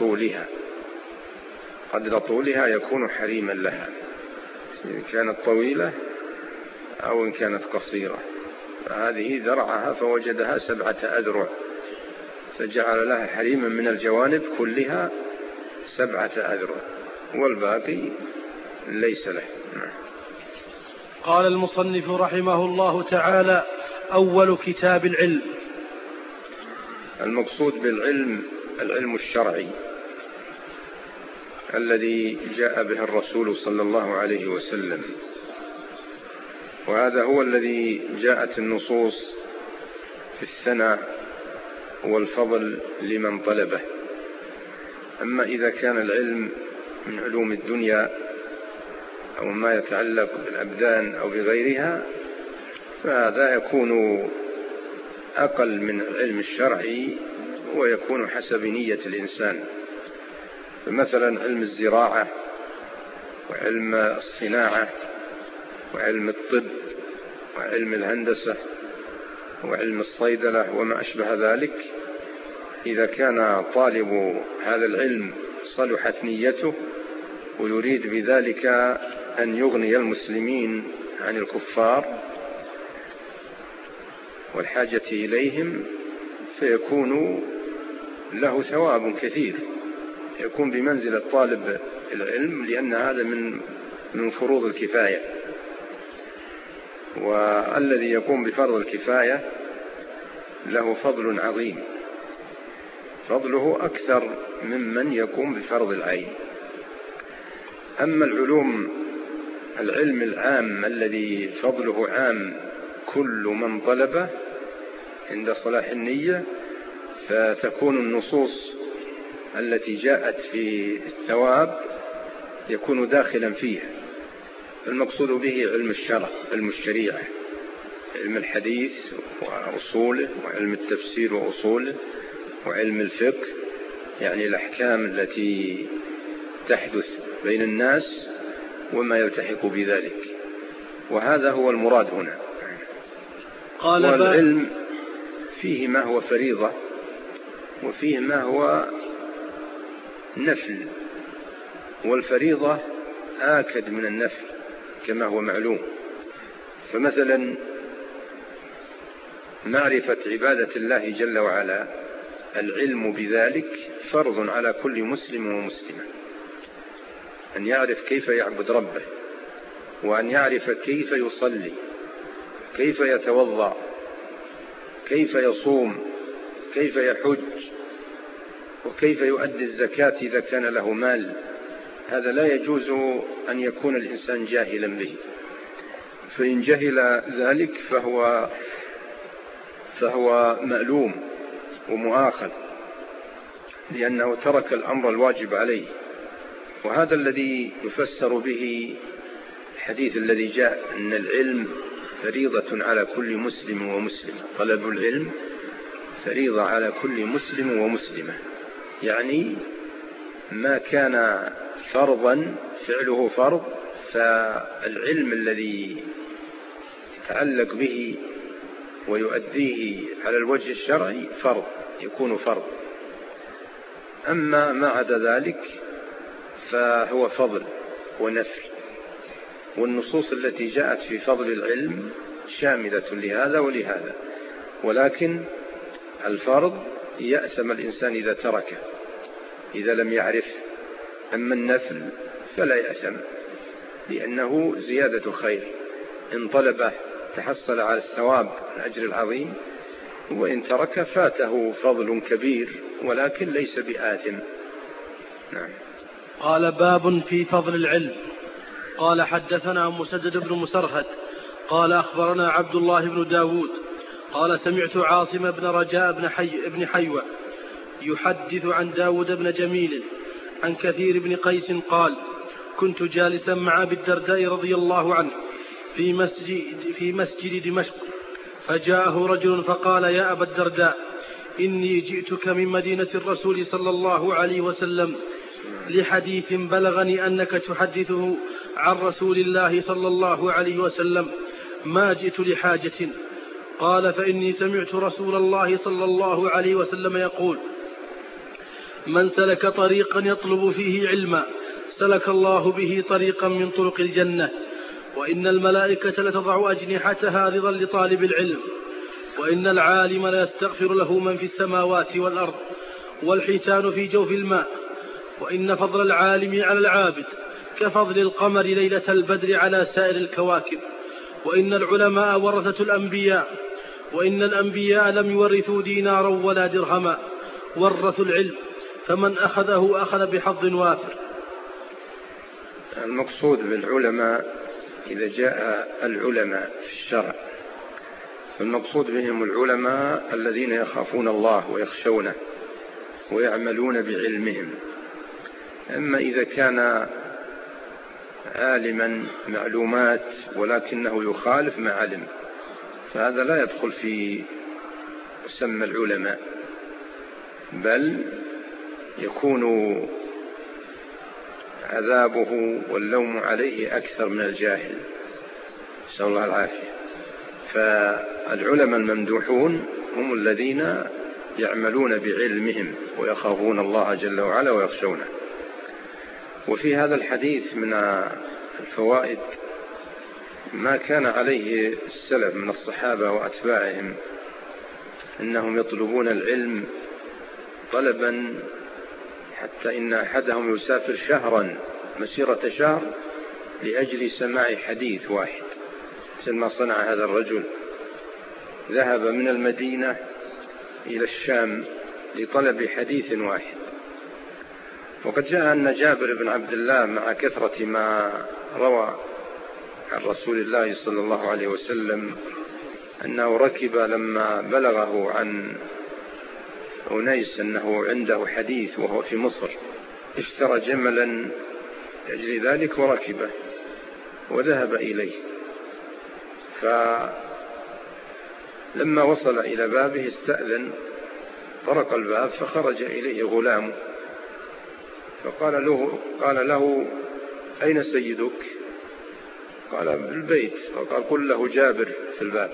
طولها يكون حريما لها، إن كانت طويلة أو إن كانت قصيرة. فهذه ذرعها فوجدها 7 أذرع، فجعل لها حريما من الجوانب كلها 7 أذرع، والباقي ليس له. قال المصنف رحمه الله تعالى: أول كتاب العلم. المقصود بالعلم العلم الشرعي الذي جاء به الرسول صلى الله عليه وسلم، وهذا هو الذي جاءت النصوص في الثناء والفضل لمن طلبه. أما إذا كان العلم من علوم الدنيا أو ما يتعلق بالأبدان أو بغيرها فهذا يكون أقل من العلم الشرعي ويكون حسب نية الإنسان. فمثلا علم الزراعة وعلم الصناعة وعلم الطب وعلم الهندسة وعلم الصيدلة وما أشبه ذلك، إذا كان طالب هذا العلم صلحت نيته ويريد بذلك أن يغني المسلمين عن الكفار والحاجة إليهم، فيكون له ثواب كثير، يكون بمنزلة طالب العلم، لأن هذا من فروض الكفاية. والذي يقوم بفرض الكفاية له فضل عظيم، فضله أكثر ممن يقوم بفرض العين. أما العلم العام الذي فضله عام كل من طلبه عند صلاح النية، فتكون النصوص التي جاءت في الثواب يكون داخلا فيها. المقصود به علم الشرع، علم الشريعة، علم الحديث وأصوله، وعلم التفسير وأصوله، وعلم الفقه، يعني الأحكام التي تحدث بين الناس وما يلتحق بذلك، وهذا هو المراد هنا. والعلم فيه ما هو فريضة وفيه ما هو نفل، والفريضة آكد من النفل كما هو معلوم. فمثلا معرفة عبادة الله جل وعلا، العلم بذلك فرض على كل مسلم ومسلمة، أن يعرف كيف يعبد ربه، وأن يعرف كيف يصلي، كيف يتوضأ، كيف يصوم، كيف يحج، وكيف يؤدي الزكاة إذا كان له مال. هذا لا يجوز أن يكون الإنسان جاهلا به، فإن جهل ذلك فهو مألوم ومؤاخذ، لأنه ترك الأمر الواجب عليه. وهذا الذي يفسر به الحديث الذي جاء أن العلم فريضة على كل مسلم ومسلمة، طلب العلم فريضة على كل مسلم ومسلمة، يعني ما كان فرضا فعله فرض، فالعلم الذي يتعلق به ويؤديه على الوجه الشرعي فرض، يكون فرض. أما ما عدا ذلك فهو فضل ونفل، والنصوص التي جاءت في فضل العلم شاملة لهذا ولهذا، ولكن الفرض يأثم الإنسان إذا تركه، إذا لم يعرف. أما النفل فلا يأثم، لأنه زيادة خير، إن طلبه تحصل على الثواب الأجر العظيم، وإن ترك فاته فضل كبير ولكن ليس بآثم. نعم. قال باب في فضل العلم. قال حدثنا مسدد بن مسرهد قال أخبرنا عبد الله بن داود قال سمعت عاصم بن رجاء بن حيوة يحدث عن داود بن جميل عن كثير بن قيس قال كنت جالسا مع أبي الدرداء رضي الله عنه في مسجد دمشق، فجاءه رجل فقال يا أبا الدرداء إني جئتك من مدينة الرسول صلى الله عليه وسلم لحديث بلغني أنك تحدثه عن رسول الله صلى الله عليه وسلم، ما جئت لحاجة. قال فإني سمعت رسول الله صلى الله عليه وسلم يقول من سلك طريقا يطلب فيه علما سلك الله به طريقا من طرق الجنة، وإن الملائكة لتضع أجنحتها رضا لطالب العلم، وإن العالم ليستغفر له من في السماوات والأرض والحيتان في جوف الماء، وإن فضل العالم على العابد كفضل القمر ليلة البدر على سائر الكواكب، وإن العلماء ورثة الأنبياء، وإن الأنبياء لم يورثوا دينارا ولا درهما، ورثوا العلم، فمن أخذه أخذ بحظ وافر. المقصود بالعلماء إذا جاء العلماء في الشرع فالمقصود بهم العلماء الذين يخافون الله ويخشونه ويعملون بعلمهم. أما إذا كان عالما معلومات ولكنه يخالف ما علم فهذا لا يدخل في مسمى العلماء، بل يكون عذابه واللوم عليه أكثر من الجاهل، نسأل الله العافية. فالعلماء الممدوحون هم الذين يعملون بعلمهم ويخافون الله جل وعلا ويخشونه. وفي هذا الحديث من الفوائد ما كان عليه السلف من الصحابة وأتباعهم، إنهم يطلبون العلم طلبا حتى إن أحدهم يسافر شهرا مسيرة شهر لأجل سماع حديث واحد، مثل ما صنع هذا الرجل، ذهب من المدينة إلى الشام لطلب حديث واحد. وقد جاء أن جابر بن عبد الله مع كثرة ما روى عن رسول الله صلى الله عليه وسلم أنه ركب لما بلغه عن أنيس أنه عنده حديث وهو في مصر، اشترى جملا لأجل ذلك وركبه وذهب إليه، فلما وصل إلى بابه استأذن، طرق الباب فخرج إليه غلام فقال له أين سيدك؟ قال بالبيت. فقال قل له جابر في الباب.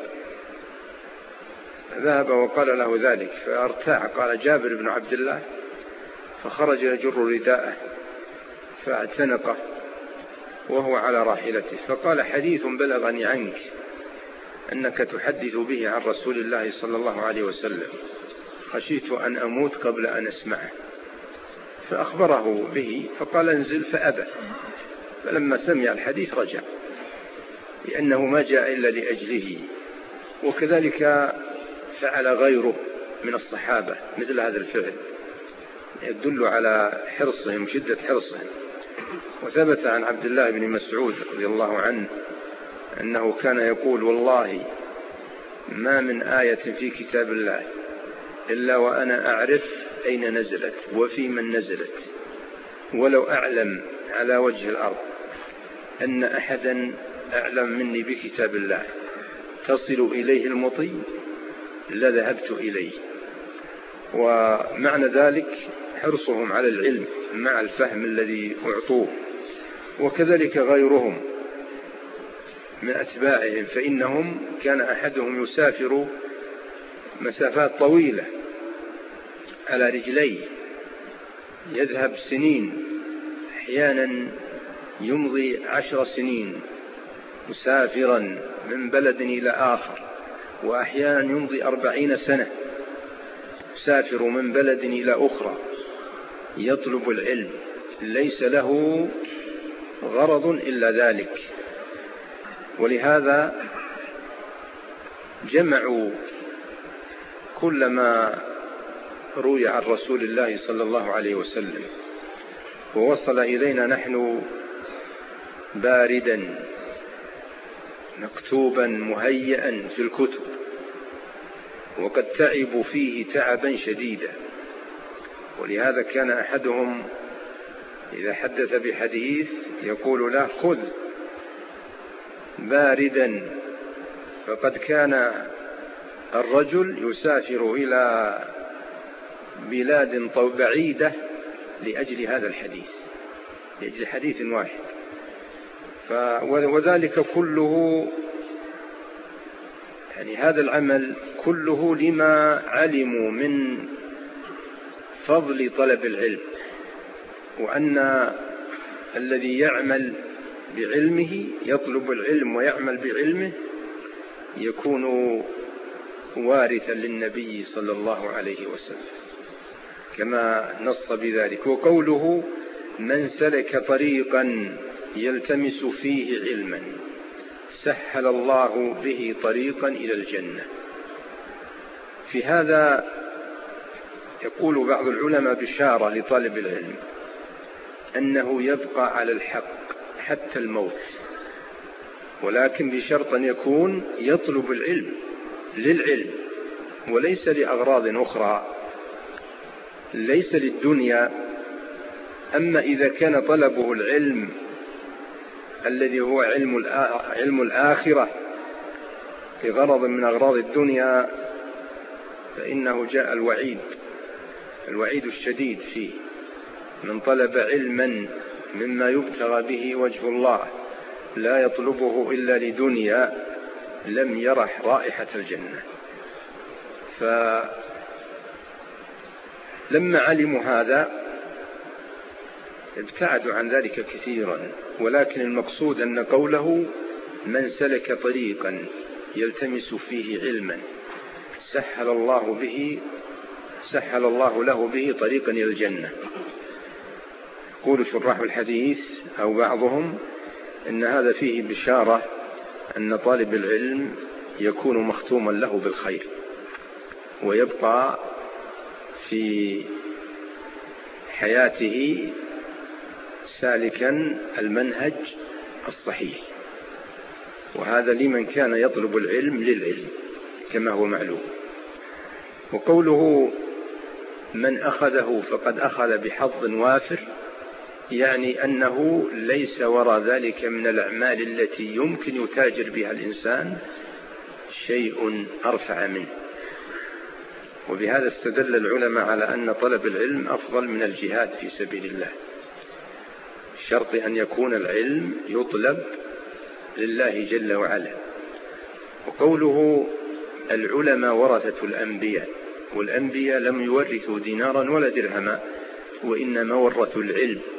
ذهب وقال له ذلك فارتاع، قال جابر بن عبد الله، فخرج يجر رداءه فاعتنقه وهو على راحلته، فقال حديث بلغني عنك أنك تحدث به عن رسول الله صلى الله عليه وسلم، خشيت أن أموت قبل أن أسمعه. فأخبره به فقال انزل، فأبى. فلما سمع الحديث رجع، لأنه ما جاء إلا لأجله. وكذلك فعل غيره من الصحابة مثل هذا الفعل، يدل على حرصهم، شدة حرصهم. وثبت عن عبد الله بن مسعود رضي الله عنه أنه كان يقول والله ما من آية في كتاب الله إلا وأنا أعرف أين نزلت وفي من نزلت، ولو أعلم على وجه الأرض أن أحدا أعلم مني بكتاب الله تصل إليه المطي لذهبت إليه. ومعنى ذلك حرصهم على العلم مع الفهم الذي أعطوه. وكذلك غيرهم من أتباعهم، فإنهم كان أحدهم يسافر مسافات طويلة على رجليه، يذهب سنين، أحيانا يمضي 10 سنين مسافرا من بلد إلى آخر، وأحيانا يمضي 40 سنة يسافر من بلد إلى أخرى يطلب العلم، ليس له غرض إلا ذلك. ولهذا جمعوا كل ما روي عن رسول الله صلى الله عليه وسلم ووصل إلينا نحن باردا مكتوبا مهيئا في الكتب، وقد تعبوا فيه تعبا شديدا. ولهذا كان أحدهم إذا حدث بحديث يقول له: خذ باردا. فقد كان الرجل يسافر إلى بلاد بعيدة لأجل هذا الحديث، لأجل حديث واحد. وذلك كله، يعني هذا العمل كله لما علموا من فضل طلب العلم، وأن الذي يعمل بعلمه، يطلب العلم ويعمل بعلمه، يكون وارثا للنبي صلى الله عليه وسلم كما نص بذلك. وقوله: من سلك طريقا يلتمس فيه علما سهل الله به طريقا إلى الجنة. في هذا يقول بعض العلماء بشارة لطالب العلم أنه يبقى على الحق حتى الموت، ولكن بشرط أن يكون يطلب العلم للعلم وليس لأغراض أخرى، ليس للدنيا. أما إذا كان طلبه العلم الذي هو علم الآخرة لغرض من أغراض الدنيا، فإنه جاء الوعيد الشديد فيه: من طلب علما مما يبتغى به وجه الله لا يطلبه إلا لدنيا لم يرح رائحة الجنة. فلما علموا هذا ابتعدوا عن ذلك كثيرا. ولكن المقصود أن قوله: من سلك طريقا يلتمس فيه علما سهل الله له به طريقا إلى الجنة. يقول شراح الحديث أو بعضهم إن هذا فيه بشارة أن طالب العلم يكون مختوما له بالخير، ويبقى في حياته سالكا المنهج الصحيح، وهذا لمن كان يطلب العلم للعلم كما هو معلوم. وقوله: من أخذه فقد أخذ بحظ وافر، يعني أنه ليس وراء ذلك من الأعمال التي يمكن يتاجر بها الإنسان شيء أرفع منه. وبهذا استدل العلماء على أن طلب العلم أفضل من الجهاد في سبيل الله، شرط أن يكون العلم يطلب لله جل وعلا. وقوله: العلماء ورثة الأنبياء، والأنبياء لم يورثوا دينارا ولا درهما، وإنما ورثوا العلم.